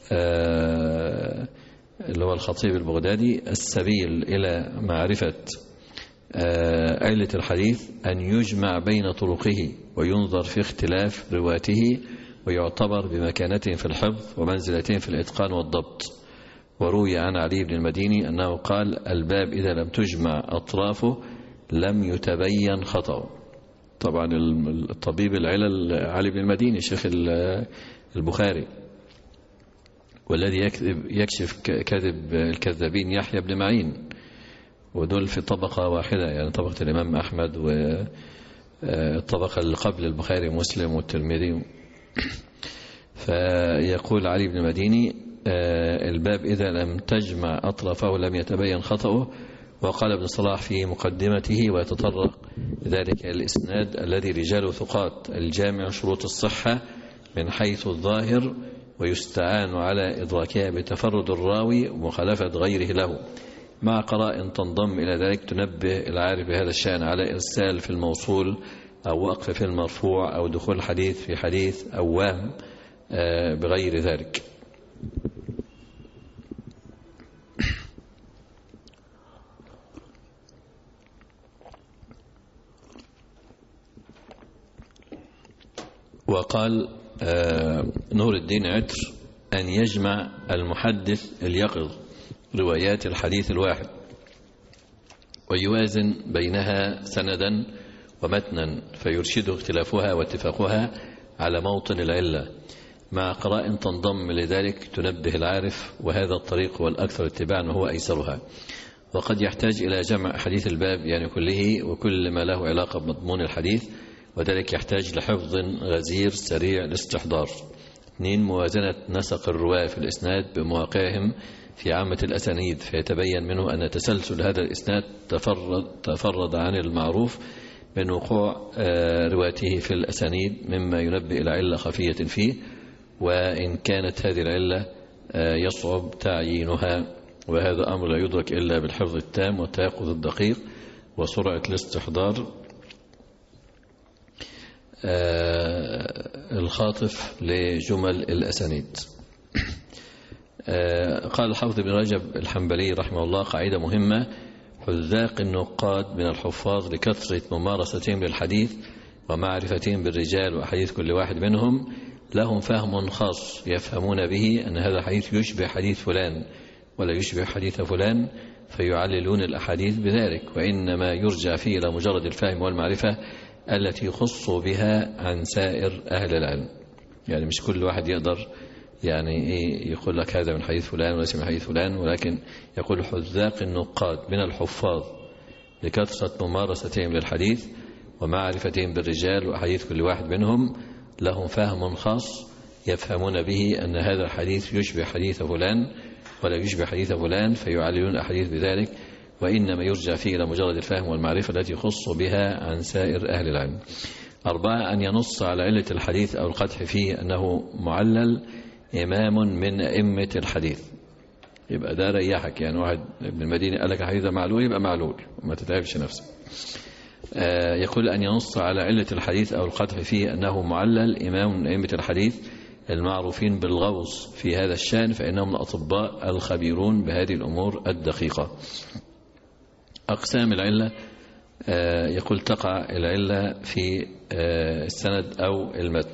اللي هو الخطيب البغدادي السبيل إلى معرفة علة الحديث أن يجمع بين طرقه وينظر في اختلاف رواته ويعتبر بمكانتهم في الحفظ ومنزلتهم في الإتقان والضبط. وروي عن علي بن المديني أنه قال الباب إذا لم تجمع أطرافه لم يتبين خطأه. طبعا الطبيب العلل علي بن المديني شيخ البخاري، والذي يكشف كذب الكذابين يحيى بن معين، ودول في طبقة واحدة، يعني طبقة الإمام أحمد والطبقة اللي قبل البخاري ومسلم والترمذي. فيقول علي بن المديني الباب إذا لم تجمع أطرافه لم يتبين خطأه. وقال ابن صلاح في مقدمته ويتطرق ذلك الإسناد الذي رجاله ثقات الجامع شروط الصحة من حيث الظاهر، ويستعان على إدراكها بتفرد الراوي ومخالفة غيره له، مع قرائن تنضم إلى ذلك تنبه العارف بهذا الشأن على إرسال في الموصول أو وقف في المرفوع أو دخول حديث في حديث أو وهم بغير ذلك. وقال نور الدين عطر أن يجمع المحدث اليقظ روايات الحديث الواحد ويوازن بينها سندا ومتنا فيرشد اختلافها واتفاقها على موطن العلة، مع قرائن تنضم لذلك تنبه العارف، وهذا الطريق هو الأكثر اتباعا وهو أيسرها. وقد يحتاج إلى جمع حديث الباب يعني كله وكل ما له علاقة بمضمون الحديث، وذلك يحتاج لحفظ غزير سريع الاستحضار. 2. موازنة نسق الرواة في الإسناد بمواقعهم في عامة الأسانيد، فيتبين منه أن تسلسل هذا الإسناد تفرد عن المعروف من وقوع رواته في الأسانيد، مما ينبئ إلى علة خفية فيه، وإن كانت هذه العلة يصعب تعيينها، وهذا أمر لا يدرك إلا بالحفظ التام والتيقظ الدقيق وسرعة الاستحضار الخاطف لجمل الأسانيد. قال الحافظ بن رجب الحنبلي رحمه الله قاعدة مهمة: حذاق النقاد من الحفاظ لكثرة ممارستهم للحديث ومعرفتهم بالرجال وأحاديث كل واحد منهم لهم فهم خاص يفهمون به أن هذا الحديث يشبه حديث فلان ولا يشبه حديث فلان، فيعللون الأحاديث بذلك، وإنما يرجع فيه إلى مجرد الفهم والمعرفة التي يخص بها عن سائر أهل العلم. يعني مش كل واحد يقدر يعني يقول لك هذا من حديث فلان وليس من حديث فلان، ولكن يقول حذاق النقاد من الحفاظ لكثرة ممارستهم للحديث ومعرفتهم بالرجال وأحاديث كل واحد منهم لهم فهم خاص يفهمون به أن هذا الحديث يشبه حديث فلان ولا يشبه حديث فلان، فيعللون الأحاديث بذلك، وإنما يرجع فيه إلى مجرد الفهم والمعرفة التي يخص بها عن سائر أهل العلم. 4 أن ينص على علة الحديث أو القدح فيه أنه معلل إمام من أئمة الحديث. يبقى ده ريحك، يعني واحد ابن المدينة قال لك الحديث معلول يبقى معلول، ما تتعبش نفسك. يقول أن ينص على علة الحديث أو القدح فيه أنه معلل إمام من أئمة الحديث المعروفين بالغوص في هذا الشأن، فإنهم الأطباء الخبيرون بهذه الأمور الدقيقة. أقسام العلة، يقول تقع العلة في السند أو المتن.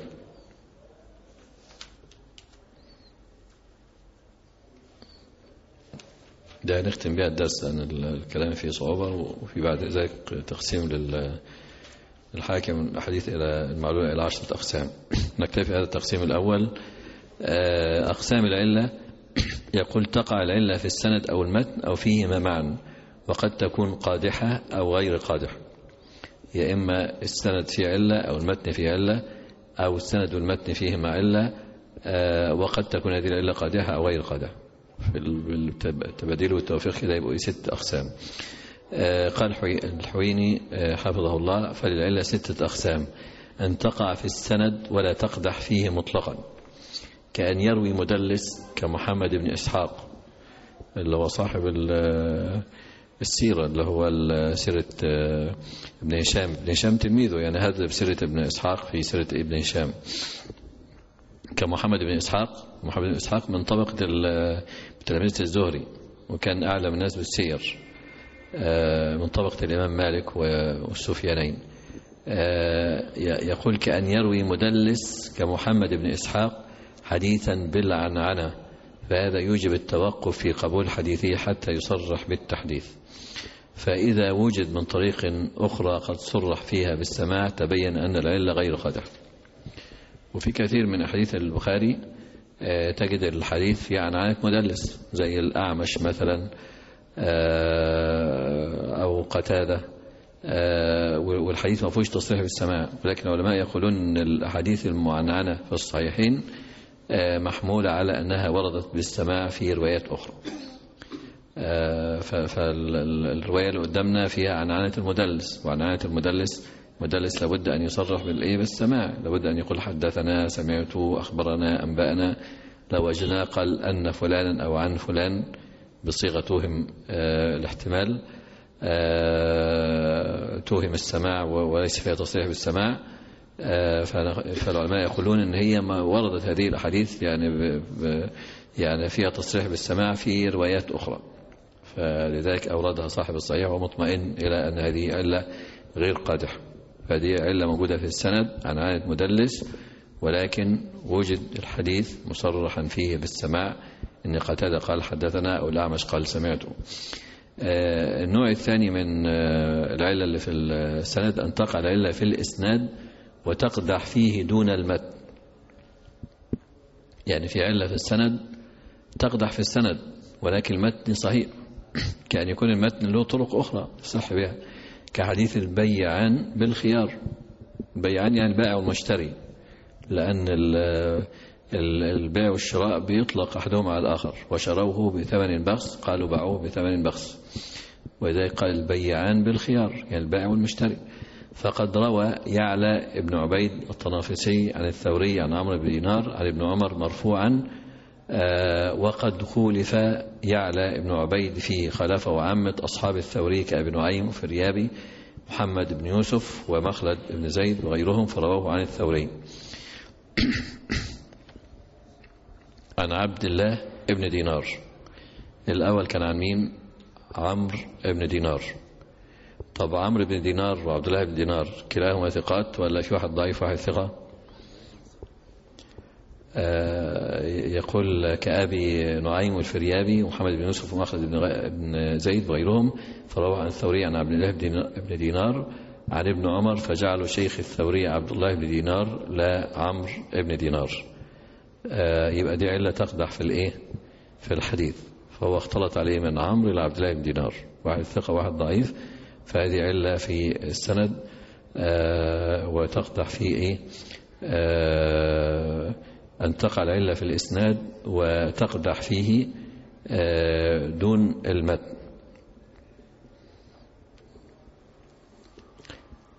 ده نختم بها الدرس لأن الكلام فيه صعوبة، وفي بعد ذلك تقسيم للحاكم الحديث إلى المعلول إلى 10 أقسام. نكتفي هذا التقسيم الأول. أقسام العلة، يقول تقع العلة في السند أو المتن أو فيهما معا، وقد تكون قادحة أو غير قادحة. يا إما السند فيه علة أو المتن فيه علة، أو السند والمتن فيهما علة، وقد تكون هذه العلة قادحة أو غير قادحة. في التباديل والتوفيق كده يبقوا 6 أقسام. قال الحويني حفظه الله: فللعلة 6 أقسام: أن تقع في السند ولا تقدح فيه مطلقا، كأن يروي مدلس كمحمد بن إسحاق اللي هو صاحب السيرة، اللي هو سيرة ابن هشام. ابن هشام تلميذه، يعني هذا بسيرة ابن إسحاق في سيرة ابن هشام. كمحمد بن إسحاق، محمد بن إسحاق من طبقة تلاميذ الزهري، وكان أعلم الناس بالسير، من طبقة الإمام مالك والسفيانين. يقول كأن يروي مدلس كمحمد بن إسحاق حديثا بالعنعنة، فهذا يوجب التوقف في قبول حديثه حتى يصرح بالتحديث. فإذا وجد من طريق أخرى قد صرح فيها بالسماع تبين أن العلة غير قادحة. وفي كثير من أحاديث البخاري تجد الحديث في عنعنة مدلس، زي الأعمش مثلا أو قتادة، والحديث ما فيهوش تصريح بالسماع، ولكن العلماء يقولون أن الأحاديث المعنعنة في الصحيحين محمولة على أنها وردت بالسماع في روايات أخرى. فالرواية اللي قدامنا فيها عنعنة المدلس، وعنعنة مدلس لابد أن يصرح بالسماع، لابد أن يقول حدثنا، سمعت، أخبرنا، أنبأنا. لو وجدنا قال أن فلانا أو عن فلان بصيغة توهم الاحتمال، توهم السماع وليس فيها تصريح بالسماع، فالعلماء يقولون ان هي ما وردت هذه الاحاديث يعني فيها تصريح بالسماع في روايات اخرى، فلذلك اوردها صاحب الصحيح ومطمئن الى ان هذه عله غير قادحه. فهذه عله موجوده في السند عن عادة مدلس، ولكن وجد الحديث مصرحا فيه بالسماع، ان قتادة قال حدثنا او الاعمش قال سمعته. النوع الثاني من العله اللي في السند ان تقع العله في الاسناد وتقدح فيه دون المتن. يعني في علة في السند تقدح في السند ولكن المتن صحيح، كأن يكون المتن له طرق أخرى صح بها، كحديث البيعان بالخيار. البيعان يعني البائع والمشتري، لأن البيع والشراء بيطلق أحدهم على الآخر، وشروه بثمن بخس قالوا باعوه بثمن بخس، ولذلك قال البيعان بالخيار يعني البائع والمشتري. فقد روى يعلى ابن عبيد الطنافسي عن الثوري عن عمرو بن دينار عن ابن عمر مرفوعا، وقد خولف يعلى ابن عبيد فيه، خلفه عامة أصحاب الثوري كأبي نعيم وفريابي محمد بن يوسف ومخلد بن زيد وغيرهم، فرواه عن الثوري. عن عبد الله ابن دينار. الأول كان عن مين؟ عمرو ابن دينار. طب عمرو بن دينار وعبد الله بن دينار كلاهما ثقات ولا في واحد ضعيف واحد ثقة؟ يقول كأبي نعيم والفريابي ومحمد بن يوسف ومخلد بن زيد وغيرهم، فروى عن الثوري عن عبد الله بن دينار عن ابن عمر، فجعلوا شيخ الثوري عبد الله بن دينار لا عمرو بن دينار. يبقى دي علة تقدح في الايه؟ في الحديث، فهو اختلط عليه من عمرو إلى عبد الله بن دينار، واحد ثقة واحد ضعيف، فهذه علة في السند وتقدح في ايه؟ أن تقع العلة في الإسناد وتقدح فيه دون المتن.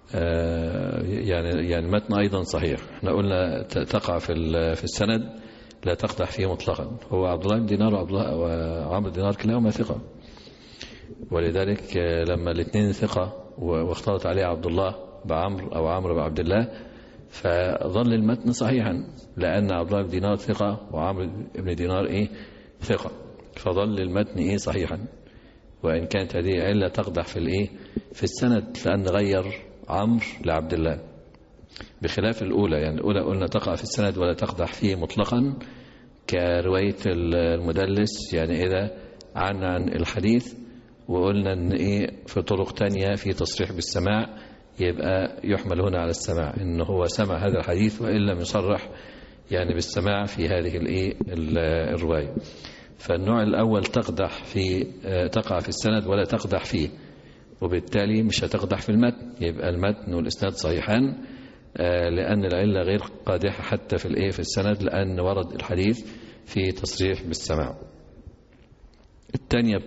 يعني المتن أيضا صحيح. احنا قلنا تقع في السند لا تقدح فيه مطلقا. هو عبد الله بن دينار وعمرو بن دينار كلاهما ثقة، ولذلك لما الاثنين ثقة واختلط عليه عبد الله بعمرو أو عمرو بعبد الله فظل المتن صحيحا، لأن عبد الله بن دينار ثقة وعمرو بن دينار ثقة، فظل المتن صحيحا، وإن كانت هذه علة تقدح في السند، لأن غير عمرو لعبد الله، بخلاف الأولى. يعني الأولى قلنا تقع في السند ولا تقدح فيه مطلقا، كرواية المدلس، يعني إذا عن الحديث وقلنا إن في طرق تانية في تصريح بالسماع، يبقى يحمل هنا على السماع، إن هو سمع هذا الحديث وإن لم يصرح يعني بالسماع في هذه الرواية. فالنوع الأول تقع في السند ولا تقدح فيه، وبالتالي مش هتقدح في المتن، يبقى المتن والإسناد صحيحان، لأن العلة غير قادحة حتى في السند، لأن ورد الحديث في تصريح بالسماع. الثانية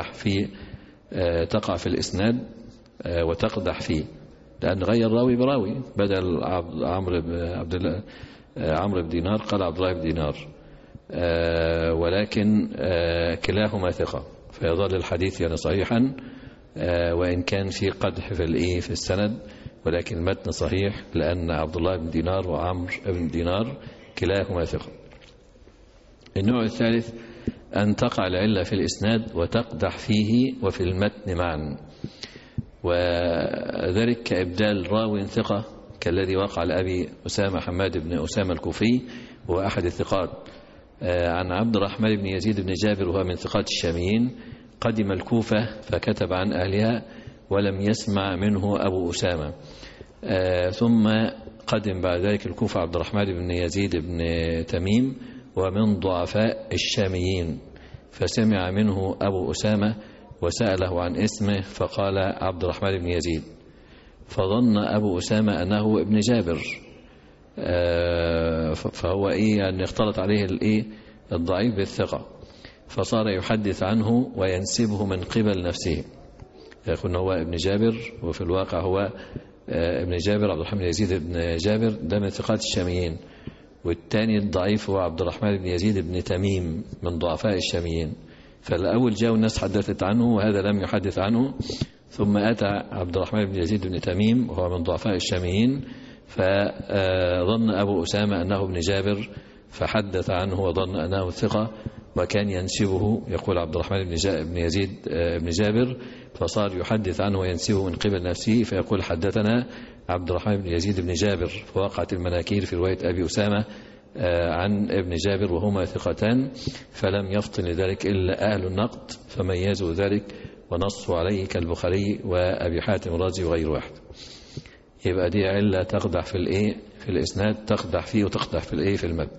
تقع في الإسناد وتقدح فيه، لأن غير راوي براوي، بدل عمرو بن دينار قال عبد الله بن دينار، ولكن كلاهما ثقة، فيظل الحديث يعني صحيحا وإن كان في قدح في السند، ولكن المتن صحيح، لأن عبد الله بن دينار وعمرو بن دينار كلاهما ثقة. النوع الثالث أن تقع العلة في الإسناد وتقدح فيه وفي المتن معا، وذلك كإبدال راو ثقة كالذي وقع لأبي أسامة حماد بن أسامة الكوفي، وهو أحد الثقات، عن عبد الرحمن بن يزيد بن جابر، وهو من ثقات الشاميين، قدم الكوفة فكتب عن أهلها ولم يسمع منه أبو أسامة، ثم قدم بعد ذلك الكوفة عبد الرحمن بن يزيد بن تميم، ومن ضعفاء الشاميين، فسمع منه أبو أسامة وسأله عن اسمه فقال عبد الرحمن بن يزيد، فظن أبو أسامة أنه ابن جابر، فهو يعني اختلط عليه الضعيف بالثقة، فصار يحدث عنه وينسبه من قبل نفسه، يكون هو ابن جابر، وفي الواقع هو ابن جابر عبد الرحمن بن يزيد بن جابر، ده من ثقات الشاميين، والثاني الضعيف هو عبد الرحمن بن يزيد بن تميم من ضعفاء الشاميين. فالأول جاء الناس حدثت عنه وهذا لم يحدث عنه، ثم أتى عبد الرحمن بن يزيد بن تميم وهو من ضعفاء الشاميين، فظن أبو أسامة أنه ابن جابر فحدث عنه وظن أنه ثقة، وكان ينسبه، يقول عبد الرحمن بن يزيد بن جابر، فصار يحدث عنه وينسبه من قبل نفسه، فيقول حدثنا عبد الرحمن بن يزيد بن جابر، فوقعت المناكير في رواية أبي أسامة عن ابن جابر وهما ثقتان، فلم يفطن لذلك إلا أهل النقد فميزوا ذلك ونصوا عليه كالبخاري وأبي حاتم الرازي وغير واحد. يبقى دي علة تقدح في الإسناد، تقدح فيه وتقدح في المد،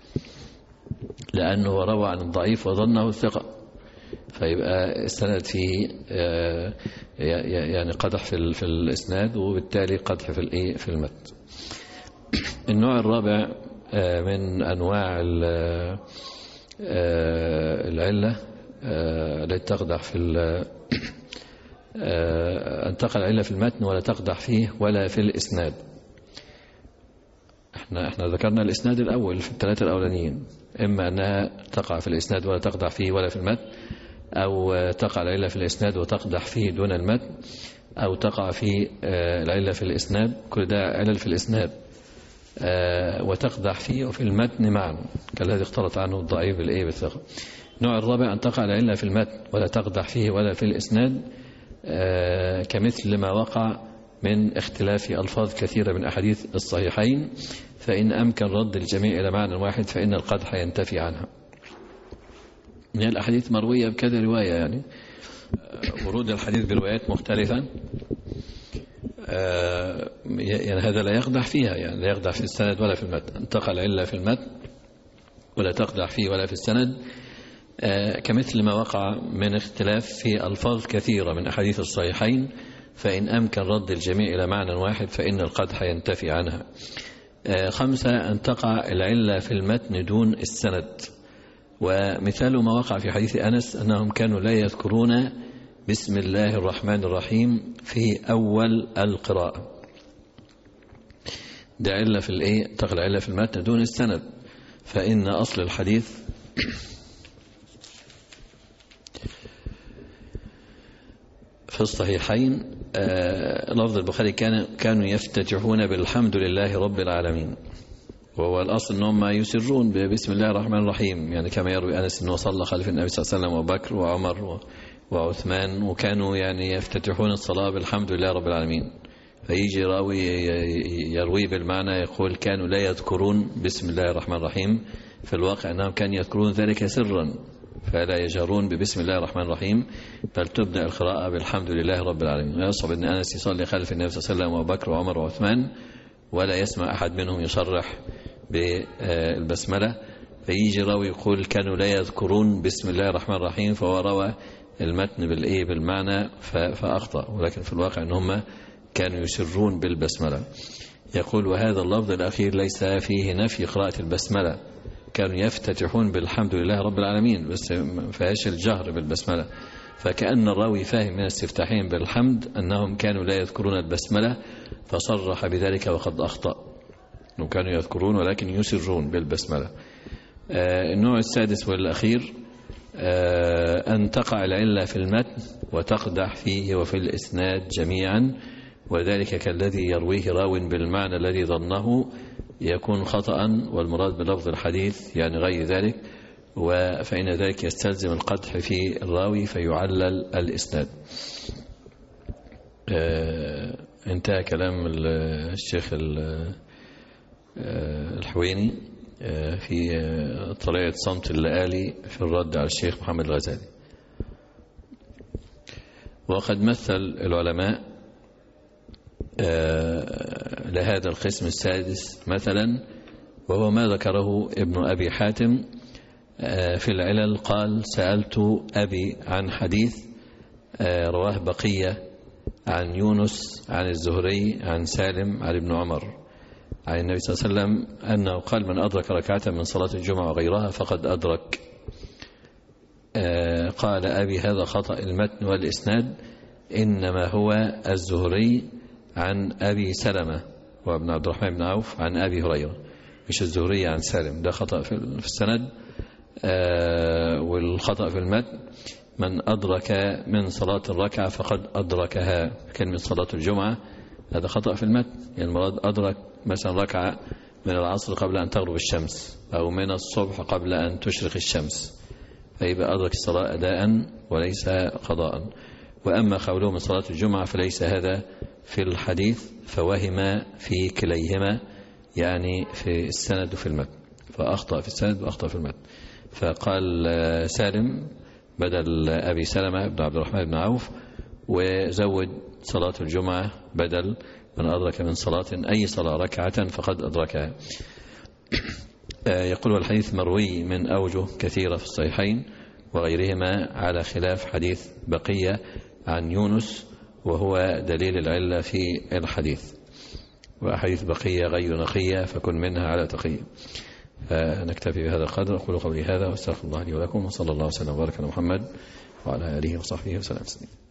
لأنه روى عن الضعيف وظنه الثقة، فيبقى السند فيه يعني قدح في الإسناد، وبالتالي قدح في المد. النوع الرابع من أنواع العلة التي تقدح أن تقع العلة في المتن ولا تقدح فيه ولا في الإسناد. احنا ذكرنا الإسناد الأول في الثلاثة الأولانيين، إما أنها تقع في الإسناد ولا تقدح فيه ولا في المتن، أو تقع العلة في الإسناد وتقدح فيه دون المتن، أو تقع في العلة في الإسناد، كل ده علل في الإسناد، وتقدح فيه وفي المتن معا، كالذي اختلط عنه الضعيف بالثقة. النوع الرابع أن تقع العلة في المتن ولا تقدح فيه ولا في الإسناد، كمثل ما وقع من اختلاف ألفاظ كثيرة من أحاديث الصحيحين، فإن أمكن رد الجميع إلى معنى واحد فإن القدح ينتفي عنها. من الأحاديث مروية بكذا رواية، يعني ورود الحديث بروايات مختلفة، يعني هذا لا يقدح فيها، يعني لا يقدح في السند ولا في المتن. انتقل إلا في المتن ولا تقدح فيه ولا في السند، كمثل ما وقع من اختلاف في ألفاظ كثيرة من أحاديث الصحيحين، فإن أمكن رد الجميع إلى معنى واحد فإن القدح ينتفي عنها. 5 أن تقع العلة في المتن دون السند، ومثال ما وقع في حديث أنس أنهم كانوا لا يذكرون بسم الله الرحمن الرحيم في أول القراءة، ده علة في الإيه؟ تقل علة في المتن دون السند. فإن أصل الحديث في الصحيحين لفظ البخاري كانوا يفتتحون بالحمد لله رب العالمين، وهو الأصل أنهم يسرون بسم الله الرحمن الرحيم، يعني كما يروي أنس أنه صلى خلف النبي صلى الله عليه وسلم وبكر وعمر وعثمان، وكانوا يعني يفتتحون الصلاة بالحمد لله رب العالمين. فيجي راوي يروي بالمعنى يقول كانوا لا يذكرون بسم الله الرحمن الرحيم، في الواقع أنهم كانوا يذكرون ذلك سرا، فلا يجهرون ببسم الله الرحمن الرحيم، بل تبدأ القراءة بالحمد لله رب العالمين. ويصعب أن أنس يصلي خلف النبي صلى الله عليه وسلم وبكر وعمر وعثمان ولا يسمع أحد منهم يصرح بالبسملة، فيجي راوي يقول كانوا لا يذكرون بسم الله الرحمن الرحيم، فهو روى المتن بالمعنى فأخطأ، ولكن في الواقع أنهم كانوا يسرون بالبسملة. يقول وهذا اللفظ الأخير ليس فيه نفي قراءة البسملة، كانوا يفتتحون بالحمد لله رب العالمين، بس ما فيهاش الجهر بالبسملة. فكأن الراوي فاهم من استفتاحهم بالحمد أنهم كانوا لا يذكرون البسملة، فصرح بذلك وقد أخطأ، أنهم كانوا يذكرون ولكن يسرون بالبسملة. النوع السادس والأخير أن تقع العلة في المتن وتقدح فيه وفي الإسناد جميعا، وذلك كالذي يرويه راو بالمعنى الذي ظنه يكون خطأ، والمراد بلفظ الحديث يعني غير ذلك، فإن ذلك يستلزم القدح في الراوي فيعلل الإسناد. انتهى كلام الشيخ الحويني في طريقة صمت اللآلي في الرد على الشيخ محمد الغزالي. وقد مثل العلماء لهذا القسم السادس مثلا، وهو ما ذكره ابن أبي حاتم في العلل. قال سألت أبي عن حديث رواه بقية عن يونس عن الزهري عن سالم عن ابن عمر عن النبي صلى الله عليه وسلم أنه قال من أدرك ركعة من صلاة الجمعة وغيرها فقد أدرك. قال أبي هذا خطأ المتن والإسناد، إنما هو الزهري عن أبي سلمة وابن عبد الرحمن بن عوف عن أبي هريرة، مش الزهري عن سالم، ده خطأ في السند. والخطأ في المتن من أدرك من صلاة الركعة فقد أدركها، كلمة صلاة الجمعة هذا خطأ في المتن، يعني المراد أدرك مثلا ركعة من العصر قبل أن تغرب الشمس، أو من الصبح قبل أن تشرق الشمس، فيبقى أدرك الصلاة أداء وليس قضاء. وأما قوله من صلاة الجمعة فليس هذا في الحديث، فوهم في كليهما، يعني في السند وفي المتن، فأخطأ في السند وأخطأ في المتن. فقال سالم بدل أبي سلمة بن عبد الرحمن بن عوف، وزود صلاة الجمعة بدل من أدرك من صلاة أي صلاة ركعة فقد أدركها. يقول الحديث مروي من أوجه كثيرة في الصحيحين وغيرهما على خلاف حديث بقية عن يونس، وهو دليل العلة في الحديث. وأحاديث بقية غير نقية فكن منها على تقية. فنكتفي بهذا القدر. أقول قولي هذا واستغفر الله لي ولكم، وصلى الله وسلم وبارك على محمد وعلى آله وصحبه وسلم.